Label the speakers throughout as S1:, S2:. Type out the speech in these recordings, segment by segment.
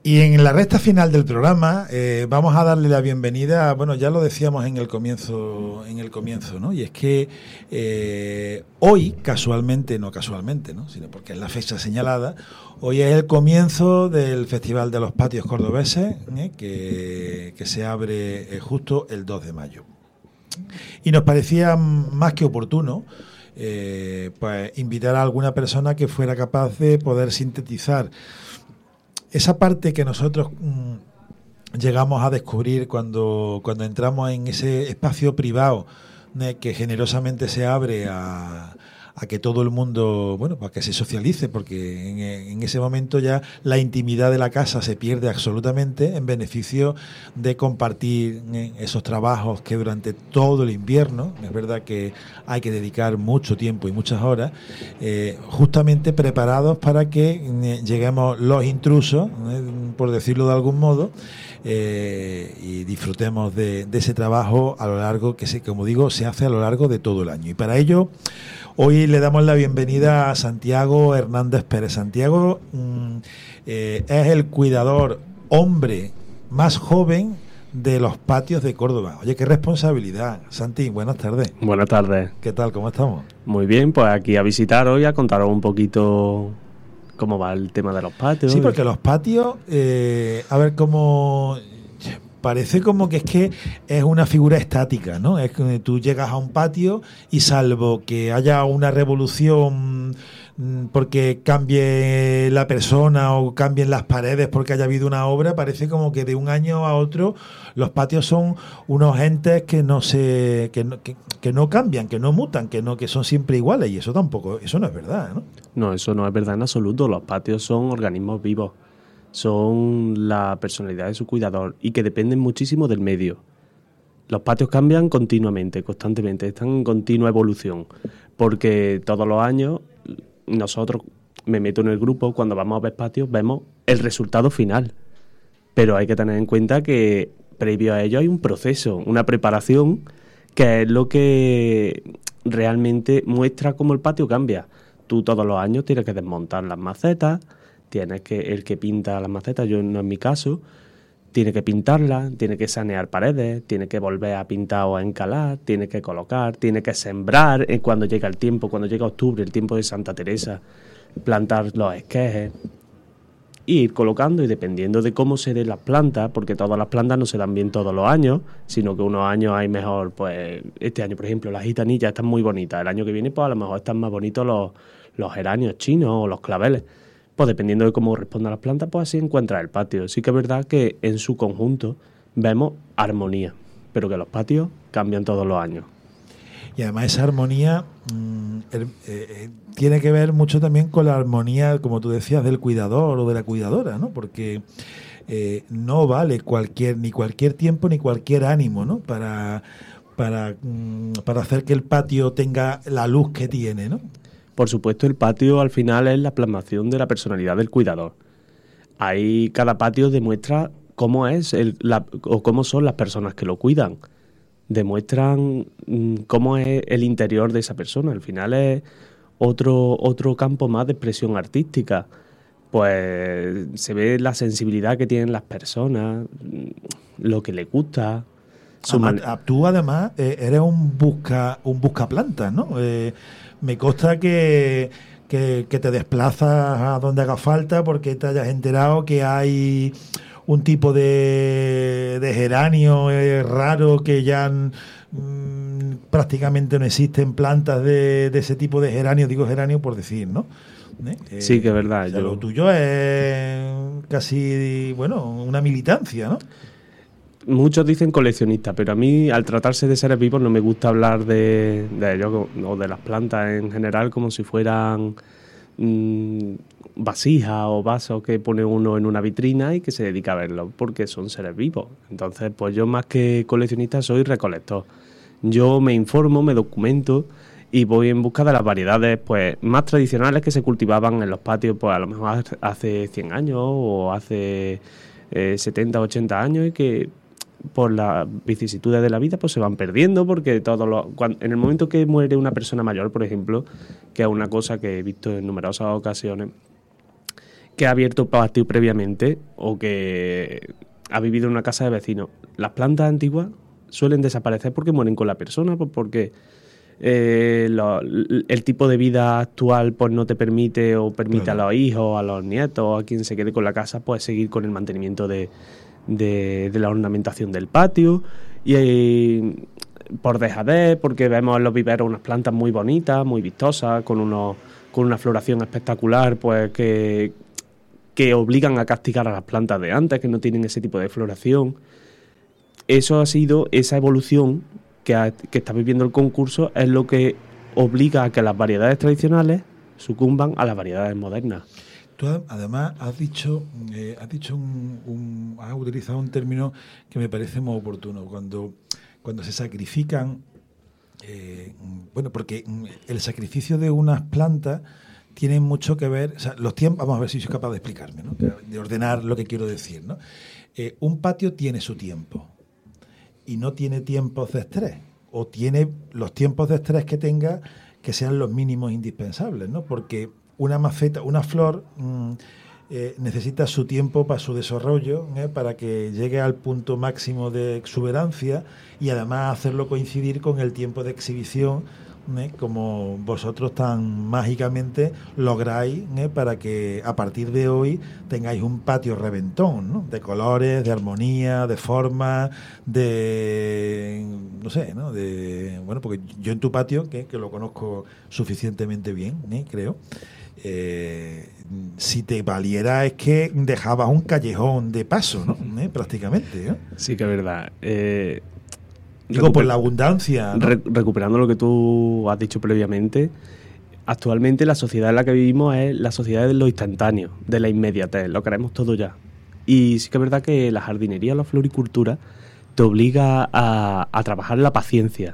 S1: Y en la recta final del programa vamos a darle la bienvenida, bueno, ya lo decíamos en el comienzo, ¿no? Y es que hoy, casualmente, no casualmente, ¿no? Sino porque es la fecha señalada, hoy es el comienzo del Festival de los Patios Cordobeses, que se abre justo el 2 de mayo. Y nos parecía más que oportuno pues invitar a alguna persona que fuera capaz de poder sintetizar esa parte que nosotros llegamos a descubrir cuando entramos en ese espacio privado que generosamente se abre a que todo el mundo, bueno, para que se socialice, porque en ese momento ya la intimidad de la casa se pierde absolutamente en beneficio de compartir esos trabajos que durante todo el invierno, es verdad que hay que dedicar mucho tiempo y muchas horas, justamente preparados para que lleguemos los intrusos, por decirlo de algún modo, y disfrutemos de ese trabajo a lo largo, como digo, se hace a lo largo de todo el año. Y para ello, hoy le damos la bienvenida a Santiago Hernández Pérez. Santiago es el cuidador hombre más joven de los patios de Córdoba. Oye, qué responsabilidad. Santi, buenas tardes.
S2: Buenas tardes.
S1: ¿Qué tal? ¿Cómo estamos?
S2: Muy bien, pues aquí a visitar hoy, a contaros un poquito cómo va el tema de los patios.
S1: Sí, porque los patios, a ver cómo... Parece como que es una figura estática, ¿no? Es que tú llegas a un patio y salvo que haya una revolución porque cambie la persona o cambien las paredes porque haya habido una obra, parece como que de un año a otro los patios son unos entes que no cambian, que no mutan, que son siempre iguales, y eso no es verdad, ¿no?
S2: No, eso no es verdad en absoluto. Los patios son organismos vivos. Son la personalidad de su cuidador y que dependen muchísimo del medio. Los patios cambian continuamente, constantemente, están en continua evolución, porque todos los años nosotros, me meto en el grupo, cuando vamos a ver patios vemos el resultado final, pero hay que tener en cuenta que previo a ello hay un proceso, una preparación, que es lo que realmente muestra cómo el patio cambia. Tú todos los años tienes que desmontar las macetas, el que pinta las macetas, yo no en mi caso, tiene que pintarlas, tiene que sanear paredes, tiene que volver a pintar o a encalar, tiene que colocar, tiene que sembrar cuando llega el tiempo, cuando llega octubre, el tiempo de Santa Teresa, plantar los esquejes, e ir colocando, y dependiendo de cómo se den las plantas, porque todas las plantas no se dan bien todos los años, sino que unos años hay mejor, pues este año, por ejemplo, las gitanillas están muy bonitas, el año que viene pues a lo mejor están más bonitos los geranios chinos o los claveles. Pues dependiendo de cómo respondan las plantas, pues así encuentra el patio. Sí que es verdad que en su conjunto vemos armonía, pero que los patios cambian todos los años.
S1: Y además esa armonía tiene que ver mucho también con la armonía, como tú decías, del cuidador o de la cuidadora, ¿no? Porque no vale ni cualquier tiempo ni cualquier ánimo, ¿no? Para hacer que el patio tenga la luz que tiene, ¿no?
S2: Por supuesto, el patio al final es la plasmación de la personalidad del cuidador. Ahí cada patio demuestra cómo es o cómo son las personas que lo cuidan. Demuestran cómo es el interior de esa persona. Al final es otro campo más de expresión artística. Pues se ve la sensibilidad que tienen las personas, lo que les gusta.
S1: Tú además eres un buscaplantas, ¿no? Me consta que te desplazas a donde haga falta porque te hayas enterado que hay un tipo de geranio raro que ya prácticamente no existen plantas de ese tipo de geranio, digo geranio por decir, ¿no?
S2: Sí, que es verdad.
S1: O sea, lo tuyo es casi, una militancia, ¿no?
S2: Muchos dicen coleccionista, pero a mí, al tratarse de seres vivos, no me gusta hablar de ellos o de las plantas en general como si fueran vasijas o vasos que pone uno en una vitrina y que se dedica a verlos, porque son seres vivos. Entonces, pues yo más que coleccionista soy recolector. Yo me informo, me documento y voy en busca de las variedades pues más tradicionales que se cultivaban en los patios, pues a lo mejor hace 100 años o hace 70, 80 años, y que por las vicisitudes de la vida pues se van perdiendo, porque en el momento que muere una persona mayor, por ejemplo, que es una cosa que he visto en numerosas ocasiones, que ha abierto patio previamente o que ha vivido en una casa de vecinos, las plantas antiguas suelen desaparecer porque mueren con la persona, pues porque el tipo de vida actual pues no te permite o permite a los hijos, a los nietos, a quien se quede con la casa, pues seguir con el mantenimiento de la ornamentación del patio y por dejadez, porque vemos en los viveros unas plantas muy bonitas, muy vistosas, con una floración espectacular, pues que obligan a castigar a las plantas de antes, que no tienen ese tipo de floración. Eso ha sido, esa evolución que está viviendo el concurso es lo que obliga a que las variedades tradicionales sucumban a las variedades modernas.
S1: Tú además has utilizado un término que me parece muy oportuno, cuando se sacrifican, porque el sacrificio de unas plantas tiene mucho que ver, o sea, los tiempos, vamos a ver si soy capaz de explicarme, ¿no? De ordenar lo que quiero decir, ¿no? Un patio tiene su tiempo y no tiene tiempos de estrés, o tiene los tiempos de estrés que tenga que sean los mínimos indispensables, ¿no? Porque una maceta, una flor necesita su tiempo para su desarrollo, para que llegue al punto máximo de exuberancia y además hacerlo coincidir con el tiempo de exhibición, como vosotros tan mágicamente lográis, para que a partir de hoy tengáis un patio reventón, ¿no? De colores, de armonía, de forma, de no sé, ¿no? Porque yo en tu patio, que lo conozco suficientemente bien, creo, si te valiera es que dejabas un callejón de paso, ¿no? Prácticamente, ¿no?
S2: Sí que es verdad.
S1: Digo, por la abundancia, ¿no?
S2: Recuperando lo que tú has dicho previamente, actualmente la sociedad en la que vivimos es la sociedad de lo instantáneo, de la inmediatez, lo queremos todo ya. Y sí que es verdad que la jardinería o la floricultura te obliga a trabajar la paciencia.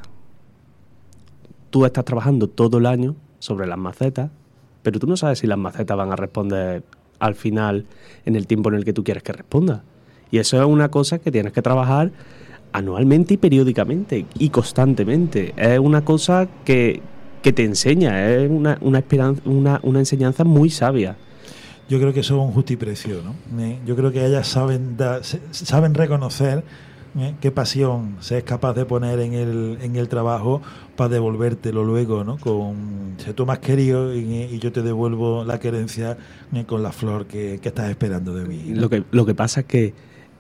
S2: Tú estás trabajando todo el año sobre las macetas, pero tú no sabes si las macetas van a responder al final en el tiempo en el que tú quieres que responda. Y eso es una cosa que tienes que trabajar anualmente y periódicamente y constantemente. Es una cosa que te enseña, es una enseñanza muy sabia.
S1: Yo creo que eso es un justiprecio, ¿no? Yo creo que ellas saben reconocer qué pasión se es capaz de poner en el trabajo para devolvértelo luego, ¿no? Si tú me has querido y yo te devuelvo la querencia con la flor que estás esperando de mí, ¿no?
S2: Lo que pasa es que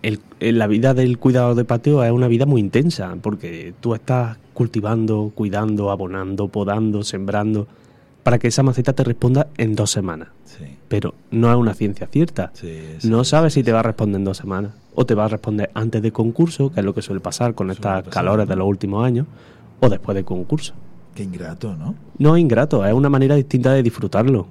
S2: la vida del cuidado de patio es una vida muy intensa, porque tú estás cultivando, cuidando, abonando, podando, sembrando, para que esa maceta te responda en 2 semanas.
S1: Sí.
S2: Pero no es una ciencia cierta. No sabes si te va a responder en 2 semanas, o te va a responder antes de concurso, que es lo que suele pasar con estas calores de los últimos años, o después de concurso.
S1: Qué ingrato, ¿no?
S2: No es ingrato, es una manera distinta de disfrutarlo.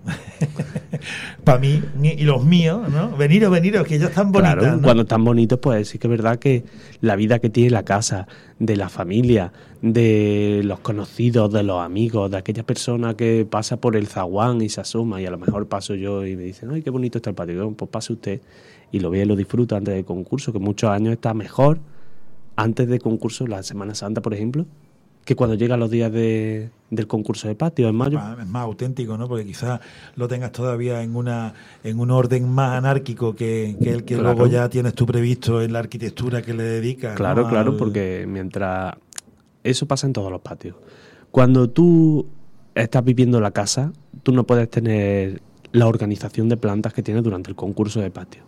S1: Para mí y los míos, ¿no? Veniros, que ya están bonitas,
S2: claro,
S1: ¿no?
S2: Cuando están bonitos, pues sí que es verdad que la vida que tiene la casa, de la familia, de los conocidos, de los amigos, de aquella persona que pasa por el zaguán y se asoma, y a lo mejor paso yo y me dicen, ay, qué bonito está el patio. Pues pase usted y lo ve y lo disfruta antes del concurso, que muchos años está mejor antes del concurso, la Semana Santa, por ejemplo, que cuando llegan los días del concurso de patio en mayo.
S1: Es más auténtico, ¿no? Porque quizás lo tengas todavía en un orden más anárquico que el que claro. Luego ya tienes tú previsto en la arquitectura que le dedicas.
S2: Claro, ¿no? Claro, porque mientras... Eso pasa en todos los patios. Cuando tú estás viviendo la casa, tú no puedes tener la organización de plantas que tienes durante el concurso de patio.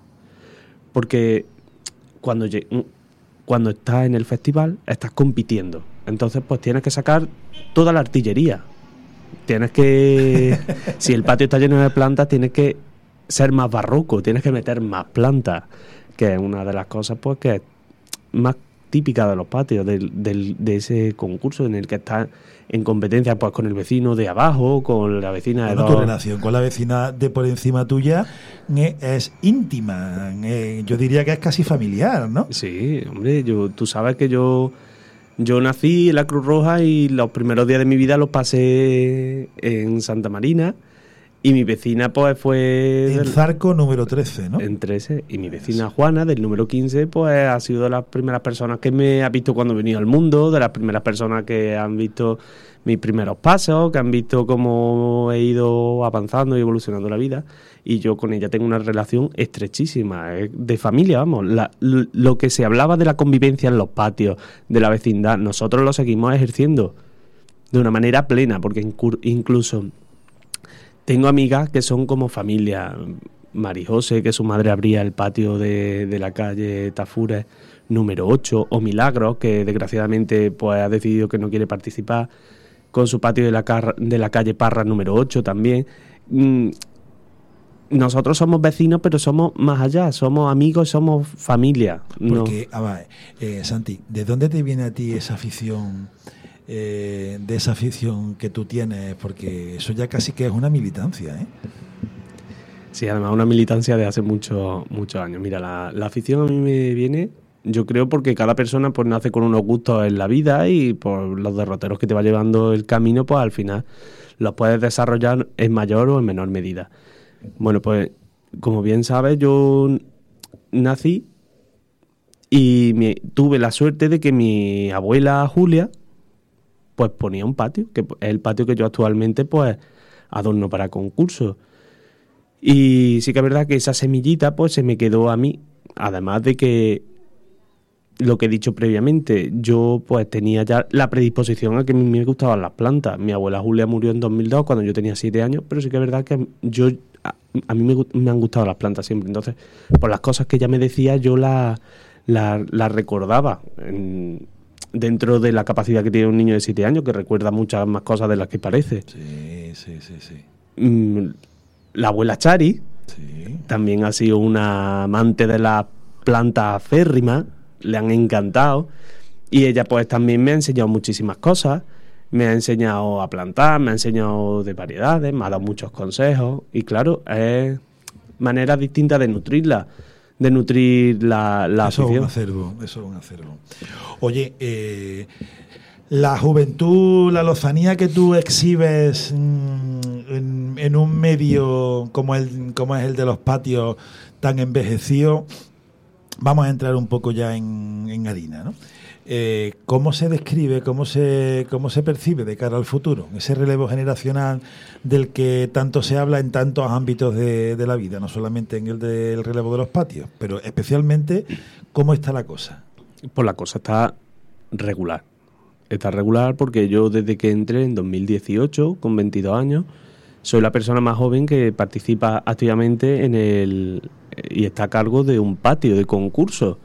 S2: Porque cuando estás en el festival, estás compitiendo. Entonces, pues tienes que sacar toda la artillería. Tienes que... si el patio está lleno de plantas, tienes que ser más barroco, tienes que meter más plantas, que es una de las cosas pues que es más típica de los patios, de ese concurso en el que estás en competencia pues con el vecino de abajo, con la vecina de
S1: tu relación con la vecina de por encima tuya es íntima. Yo diría que es casi familiar, ¿no?
S2: Sí, hombre, tú sabes que yo nací en la Cruz Roja y los primeros días de mi vida los pasé en Santa Marina Y mi vecina pues fue...
S1: En Zarco número 13, ¿no?
S2: En 13. Y mi vecina Juana, del número 15, pues ha sido de las primeras personas que me ha visto cuando he venido al mundo, de las primeras personas que han visto mis primeros pasos, que han visto cómo he ido avanzando y evolucionando la vida. Y yo con ella tengo una relación estrechísima, de familia, vamos. Lo que se hablaba de la convivencia en los patios, de la vecindad, nosotros lo seguimos ejerciendo de una manera plena, porque incluso... Tengo amigas que son como familia. Marijose, que su madre abría el patio de la calle Tafures número 8, o Milagros, que desgraciadamente pues ha decidido que no quiere participar, con su patio de la calle Parra número 8 también. Nosotros somos vecinos, pero somos más allá, somos amigos, somos familia.
S1: Porque, Santi, ¿de dónde te viene a ti esa afición? De esa afición que tú tienes, porque eso ya casi que es una militancia, ¿eh?
S2: Sí, además una militancia de hace muchos años. Mira, la afición a mí me viene, yo creo, porque cada persona pues nace con unos gustos en la vida y por los derroteros que te va llevando el camino, pues al final los puedes desarrollar en mayor o en menor medida. Bueno, pues como bien sabes, yo nací y tuve la suerte de que mi abuela Julia pues ponía un patio, que es el patio que yo actualmente pues adorno para concursos. Y sí que es verdad que esa semillita pues se me quedó a mí, además de que lo que he dicho previamente, yo pues tenía ya la predisposición a que a mí me gustaban las plantas. Mi abuela Julia murió en 2002 cuando yo tenía 7 años, pero sí que es verdad que a mí me han gustado las plantas siempre. Entonces, por las cosas que ella me decía, yo las recordaba dentro de la capacidad que tiene un niño de 7 años, que recuerda muchas más cosas de las que parece. Sí. La abuela Chari también ha sido una amante de las plantas férrimas, le han encantado, y ella pues también me ha enseñado muchísimas cosas, me ha enseñado a plantar, me ha enseñado de variedades, me ha dado muchos consejos, y claro, es maneras distintas de nutrirla, de nutrir la afición.
S1: Eso es un acervo. Oye, la juventud, la lozanía que tú exhibes en un medio como es el de los patios tan envejecido, vamos a entrar un poco ya en harina, ¿no? ¿Cómo se describe, cómo se percibe de cara al futuro ese relevo generacional del que tanto se habla en tantos ámbitos de la vida, no solamente en el del relevo de los patios, pero especialmente cómo está la cosa?
S2: Pues la cosa está regular. Está regular porque yo desde que entré en 2018, con 22 años, soy la persona más joven que participa activamente y está a cargo de un patio de concurso.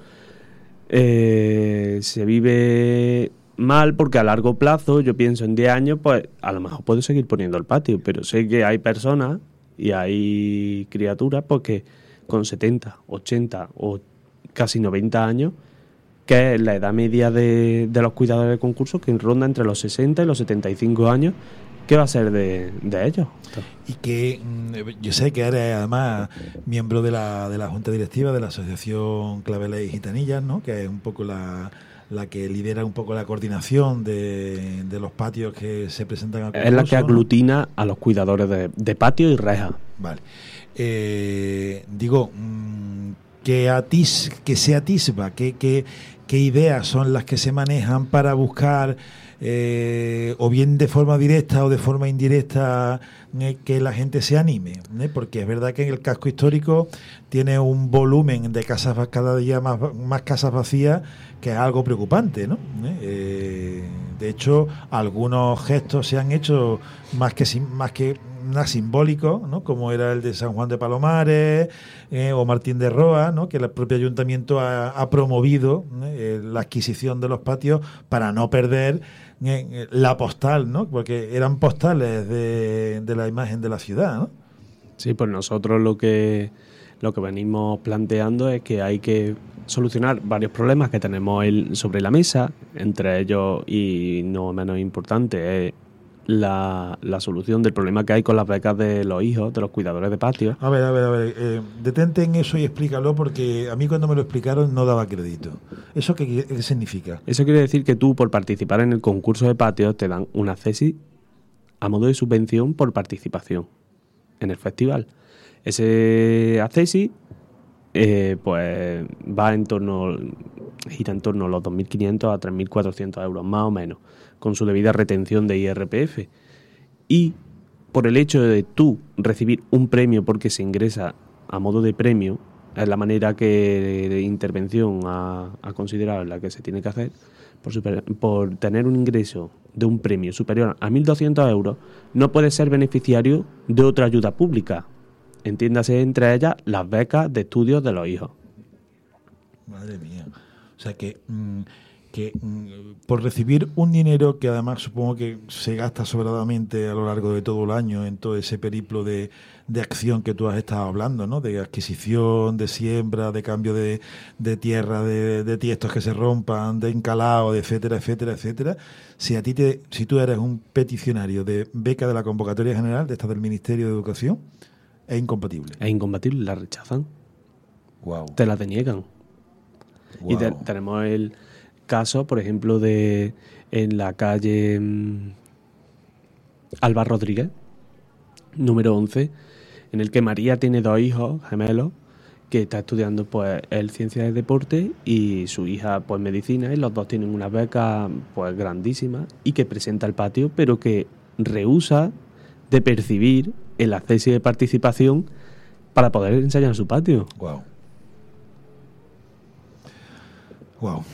S2: Se vive mal porque a largo plazo, yo pienso en 10 años, pues a lo mejor puedo seguir poniendo el patio, pero sé que hay personas y hay criaturas pues, que con 70, 80 o casi 90 años, que es la edad media de los cuidadores de concursos, que ronda entre los 60 y los 75 años. ¿Qué va a ser de ellos?
S1: Y que yo sé que eres además miembro de la junta directiva de la asociación Claveles y Gitanillas, ¿no? Que es un poco la que lidera un poco la coordinación de los patios que se presentan al concurso.
S2: Es la que aglutina, ¿no?, a los cuidadores de patio y reja.
S1: Vale. Digo, que se atisba, qué ideas son las que se manejan para buscar o bien de forma directa o de forma indirecta que la gente se anime, porque es verdad que en el casco histórico tiene un volumen de casas cada día más casas vacías, que es algo preocupante, ¿no? De hecho, algunos gestos se han hecho más que nada simbólicos, ¿no? Como era el de San Juan de Palomares o Martín de Roa, ¿no? Que el propio ayuntamiento ha promovido la adquisición de los patios para no perder la postal, ¿no? Porque eran postales de la imagen de la ciudad, ¿no?
S2: Sí, pues nosotros lo que venimos planteando es que hay que solucionar varios problemas que tenemos sobre la mesa, entre ellos, y no menos importante, es la solución del problema que hay con las becas de los hijos, de los cuidadores de patio.
S1: A ver, detente en eso y explícalo, porque a mí cuando me lo explicaron no daba crédito. ¿Eso qué significa?
S2: Eso quiere decir que tú, por participar en el concurso de patios, te dan una cesi a modo de subvención por participación. en el festival. Ese accesi pues gira en torno a los 2.500 a 3.400 euros, más o menos, con su debida retención de IRPF. Y por el hecho de tú recibir un premio porque se ingresa a modo de premio, es la manera que de intervención a considerar la que se tiene que hacer, por tener un ingreso de un premio superior a 1.200 euros, no puedes ser beneficiario de otra ayuda pública. Entiéndase entre ellas las becas de estudios de los hijos.
S1: Madre mía. O sea que por recibir un dinero que además supongo que se gasta sobradamente a lo largo de todo el año en todo ese periplo de acción que tú has estado hablando, ¿no? De adquisición, de siembra, de cambio de tierra, de tiestos que se rompan, de encalado, de etcétera, etcétera, etcétera. Si tú eres un peticionario de beca de la convocatoria general, de esta del Ministerio de Educación, es incompatible.
S2: Es incompatible, la rechazan.
S1: Wow.
S2: Te la deniegan. Wow. Y tenemos el caso, por ejemplo, en la calle Alba Rodríguez, número 11, en el que María tiene 2 hijos gemelos que está estudiando pues él ciencias de deporte y su hija pues medicina, y los dos tienen una beca pues grandísima y que presenta el patio, pero que rehúsa de percibir el acceso de participación para poder ensayar en su patio.
S1: Wow. Wow.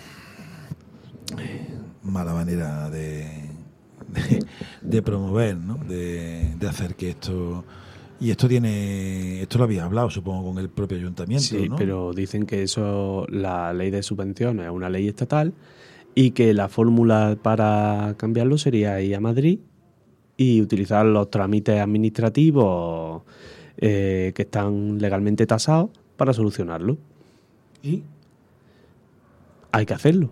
S1: Mala manera de promover, ¿no? De hacer que esto... Y esto lo había hablado, supongo, con el propio ayuntamiento,
S2: sí,
S1: ¿no?
S2: Pero dicen que la ley de subvenciones es una ley estatal y que la fórmula para cambiarlo sería ir a Madrid y utilizar los trámites administrativos que están legalmente tasados para solucionarlo.
S1: ¿Y?
S2: Hay que hacerlo.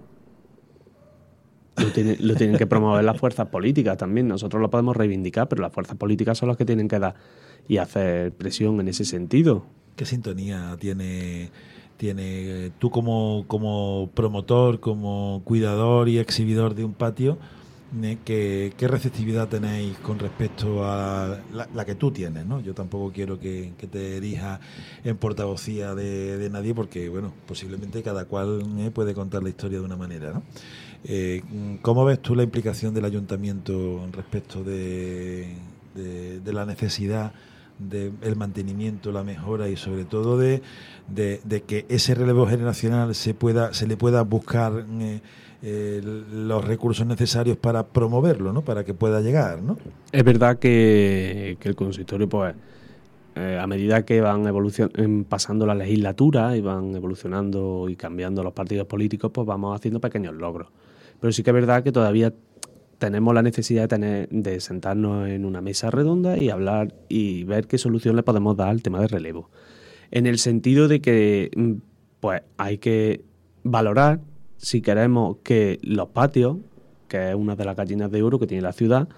S2: Lo tienen que promover las fuerzas políticas también. Nosotros lo podemos reivindicar, pero las fuerzas políticas son las que tienen que dar y hacer presión en ese sentido.
S1: ¿Qué sintonía tiene tú como promotor, como cuidador y exhibidor de un patio? ¿Qué receptividad tenéis con respecto a la que tú tienes, ¿no? Yo tampoco quiero que te erijas en portavocía de nadie, porque, bueno, posiblemente cada cual puede contar la historia de una manera, ¿no? ¿Cómo ves tú la implicación del ayuntamiento respecto de la necesidad del mantenimiento, la mejora y sobre todo de que ese relevo generacional se le pueda buscar los recursos necesarios para promoverlo, ¿no? Para que pueda llegar, ¿no?
S2: Es verdad que el consistorio, pues, a medida que van pasando la legislatura y van evolucionando y cambiando los partidos políticos, pues vamos haciendo pequeños logros. Pero sí que es verdad que todavía tenemos la necesidad de sentarnos en una mesa redonda y hablar y ver qué solución le podemos dar al tema de relevo. En el sentido de que pues hay que valorar si queremos que los patios, que es una de las gallinas de oro que tiene la ciudad,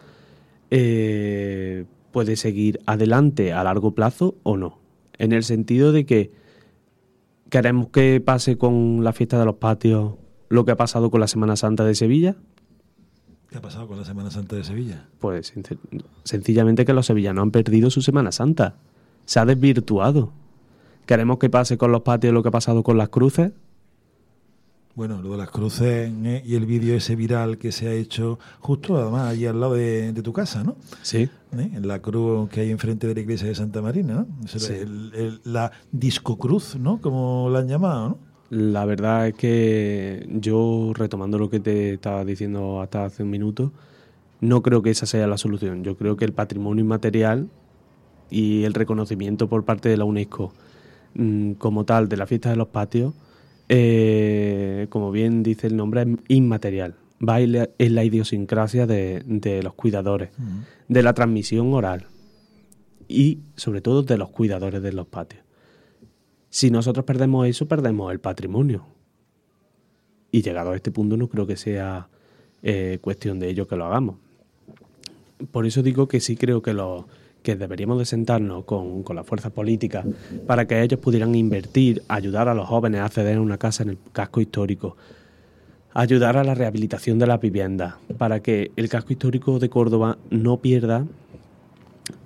S2: puede seguir adelante a largo plazo o no. En el sentido de que queremos que pase con la fiesta de los patios lo que ha pasado con la Semana Santa de Sevilla.
S1: ¿Qué ha pasado con la Semana Santa de Sevilla?
S2: Pues sencillamente que los sevillanos han perdido su Semana Santa. Se ha desvirtuado. ¿Queremos que pase con los patios lo que ha pasado con las cruces?
S1: Bueno, lo de las cruces y el vídeo ese viral que se ha hecho justo además allí al lado de tu casa, ¿no?
S2: Sí.
S1: En la cruz que hay enfrente de la iglesia de Santa Marina, ¿no?
S2: Sí.
S1: La discocruz, ¿no? Como la han llamado, ¿no?
S2: La verdad es que yo, retomando lo que te estaba diciendo hasta hace un minuto, no creo que esa sea la solución. Yo creo que el patrimonio inmaterial y el reconocimiento por parte de la UNESCO como tal de la fiesta de los patios, como bien dice el nombre, es inmaterial. Va en la idiosincrasia de los cuidadores, de la transmisión oral y sobre todo de los cuidadores de los patios. Si nosotros perdemos eso, perdemos el patrimonio. Y llegado a este punto no creo que sea cuestión de ello que lo hagamos. Por eso digo que sí creo que deberíamos de sentarnos con las fuerzas políticas para que ellos pudieran invertir, ayudar a los jóvenes a acceder a una casa en el casco histórico, ayudar a la rehabilitación de las viviendas, para que el casco histórico de Córdoba no pierda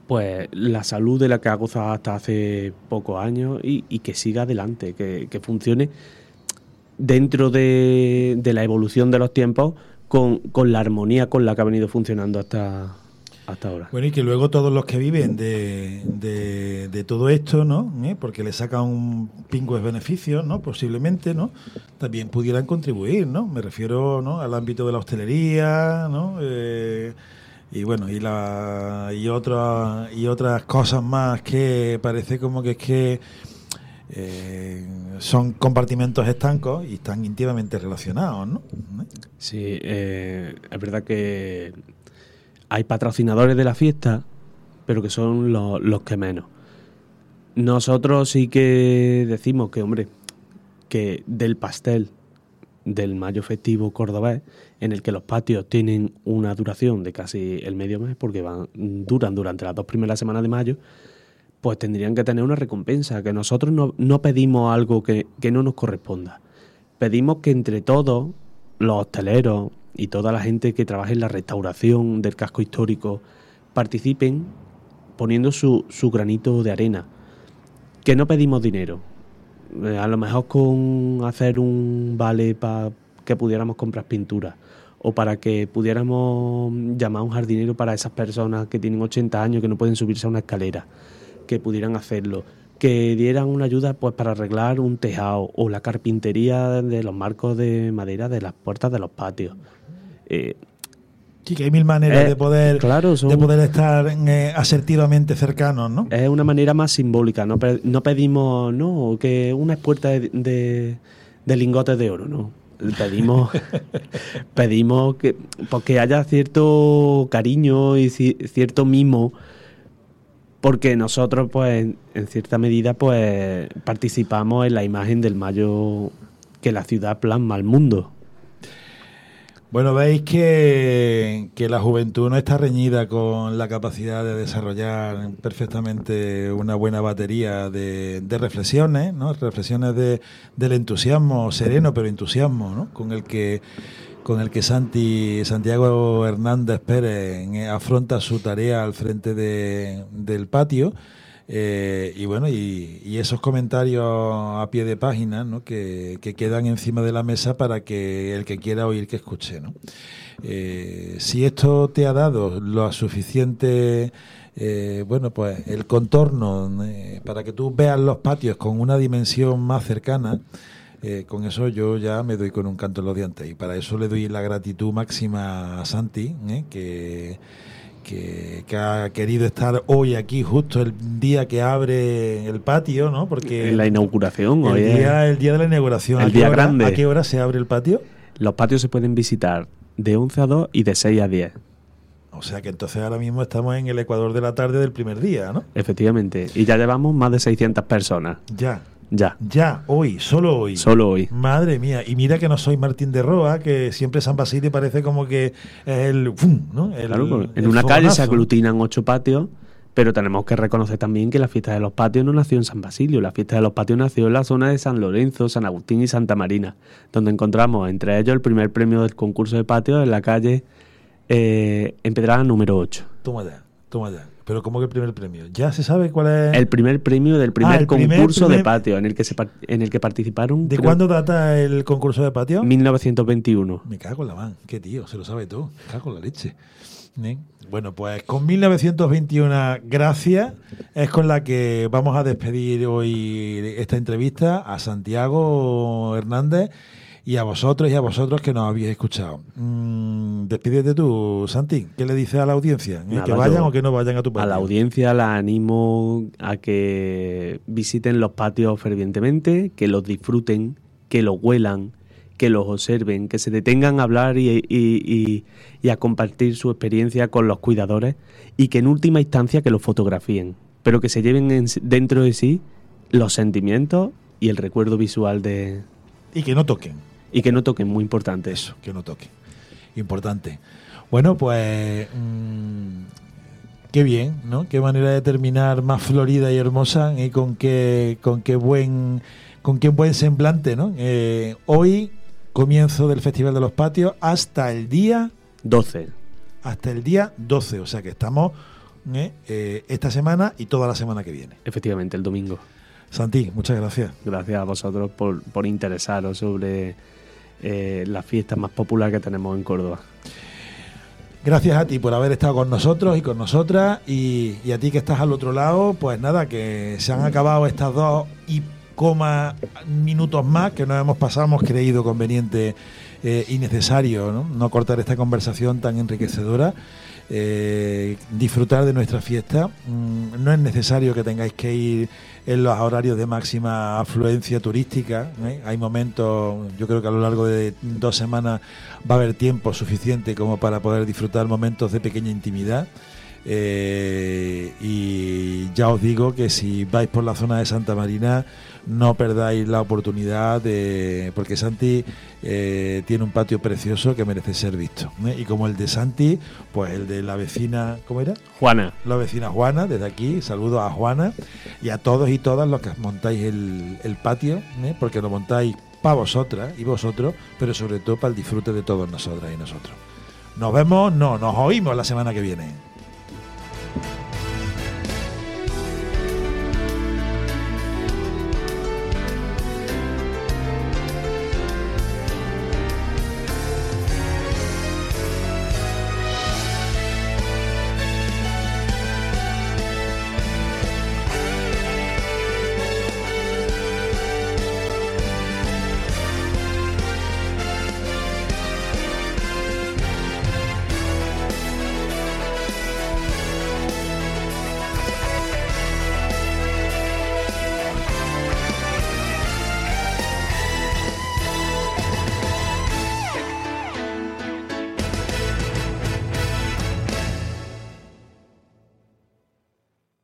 S2: pues la salud de la que ha gozado hasta hace pocos años y que siga adelante, que funcione dentro de la evolución de los tiempos con la armonía con la que ha venido funcionando hasta ahora.
S1: Bueno, y que luego todos los que viven de todo esto, ¿no? Porque le sacan un pingües beneficios, ¿no? Posiblemente, ¿no? También pudieran contribuir, ¿no? Me refiero, ¿no? Al ámbito de la hostelería, ¿no? Y bueno, y otras cosas más que parece como que es que son compartimentos estancos y están íntimamente relacionados, ¿no?
S2: Sí, es verdad que hay patrocinadores de la fiesta, pero que son los que menos. Nosotros sí que decimos que, hombre, que del pastel del mayo festivo cordobés, en el que los patios tienen una duración de casi el medio mes, porque duran durante las 2 primeras semanas de mayo, pues tendrían que tener una recompensa, que nosotros no pedimos algo que no nos corresponda. Pedimos que entre todos, los hosteleros y toda la gente que trabaja en la restauración del casco histórico, participen poniendo su granito de arena. Que no pedimos dinero. A lo mejor con hacer un vale para que pudiéramos comprar pintura, o para que pudiéramos llamar a un jardinero para esas personas que tienen 80 años que no pueden subirse a una escalera, que pudieran hacerlo, que dieran una ayuda pues para arreglar un tejado o la carpintería de los marcos de madera de las puertas de los patios.
S1: Sí, que hay mil maneras de poder estar asertivamente cercanos, ¿no?
S2: Es una manera más simbólica, no pedimos que una puerta de lingotes de oro, no. Pedimos que haya cierto cariño y cierto mimo, porque nosotros, pues, en cierta medida, pues, participamos en la imagen del mayo que la ciudad plasma al mundo.
S1: Bueno, veis que la juventud no está reñida con la capacidad de desarrollar perfectamente una buena batería de reflexiones, ¿no? Reflexiones del entusiasmo sereno, pero entusiasmo, ¿no? Con el que Santiago Hernández Pérez afronta su tarea al frente del patio. Y bueno, y esos comentarios a pie de página, ¿no? que quedan encima de la mesa para que el que quiera oír que escuche, ¿no? Si esto te ha dado lo suficiente, pues el contorno para que tú veas los patios con una dimensión más cercana, con eso yo ya me doy con un canto en los dientes, y para eso le doy la gratitud máxima a Santi, que ha querido estar hoy aquí justo el día que abre el patio, ¿no? Porque
S2: la inauguración,
S1: el día de la inauguración,
S2: el día grande.
S1: ¿A qué hora se abre el patio?
S2: Los patios se pueden visitar de 11 a 2 y de 6 a 10.
S1: O sea que entonces ahora mismo estamos en el ecuador de la tarde del primer día, ¿no?
S2: Efectivamente, y ya llevamos más de 600 personas.
S1: Ya, hoy, solo hoy.
S2: Solo hoy.
S1: Madre mía, y mira que no soy Martín de Roa, que siempre San Basilio parece como que es el... ¿no?
S2: Claro, en una calle se aglutinan 8 patios, pero tenemos que reconocer también que la fiesta de los patios no nació en San Basilio, la fiesta de los patios nació en la zona de San Lorenzo, San Agustín y Santa Marina, donde encontramos entre ellos el primer premio del concurso de patios en la calle Empedrada número 8.
S1: Toma ya. Pero ¿cómo que el primer premio? ¿Ya se sabe cuál es?
S2: El primer premio del primer concurso de patio en el que participaron.
S1: ¿De cuándo data el concurso de patio?
S2: 1921.
S1: Me cago en la mano. Qué tío, se lo sabe todo. Me cago en la leche. Bueno, pues con 1921 gracias es con la que vamos a despedir hoy esta entrevista a Santiago Hernández y a vosotros que nos habéis escuchado. Despídete tú, Santi. ¿Qué le dices a la audiencia? ¿Que vayan o que no vayan a tu patio?
S2: A la audiencia la animo a que visiten los patios fervientemente, que los disfruten, que los huelan, que los observen, que se detengan a hablar y a compartir su experiencia con los cuidadores, y que en última instancia que los fotografíen, pero que se lleven dentro de sí los sentimientos y el recuerdo visual de...
S1: Y que no toquen.
S2: Y que no toquen, muy importante eso.
S1: Que no toquen. Importante. Bueno, pues qué bien, ¿no? Qué manera de terminar más florida y hermosa, y con qué buen semblante, ¿no? Hoy, comienzo del Festival de los Patios hasta el día
S2: 12.
S1: Hasta el día 12, o sea que estamos esta semana y toda la semana que viene.
S2: Efectivamente, el domingo.
S1: Santi, muchas gracias.
S2: Gracias a vosotros por interesaros sobre la fiesta más popular que tenemos en Córdoba.
S1: Gracias a ti por haber estado con nosotros y con nosotras, y a ti que estás al otro lado, pues nada, que se han acabado estas 2 minutos más que nos hemos pasado, hemos creído conveniente y necesario, no cortar esta conversación tan enriquecedora. Disfrutar de nuestra fiesta. No es necesario que tengáis que ir en los horarios de máxima afluencia turística. Hay momentos, yo creo que a lo largo de 2 semanas va a haber tiempo suficiente como para poder disfrutar momentos de pequeña intimidad. Y ya os digo que si vais por la zona de Santa Marina, no perdáis la oportunidad porque Santi tiene un patio precioso que merece ser visto, y como el de Santi, pues el de la vecina, ¿cómo era?
S2: Juana.
S1: La vecina Juana, desde aquí saludos a Juana y a todos y todas los que montáis el patio, porque lo montáis para vosotras y vosotros, pero sobre todo para el disfrute de todos nosotras y nosotros. Nos oímos la semana que viene.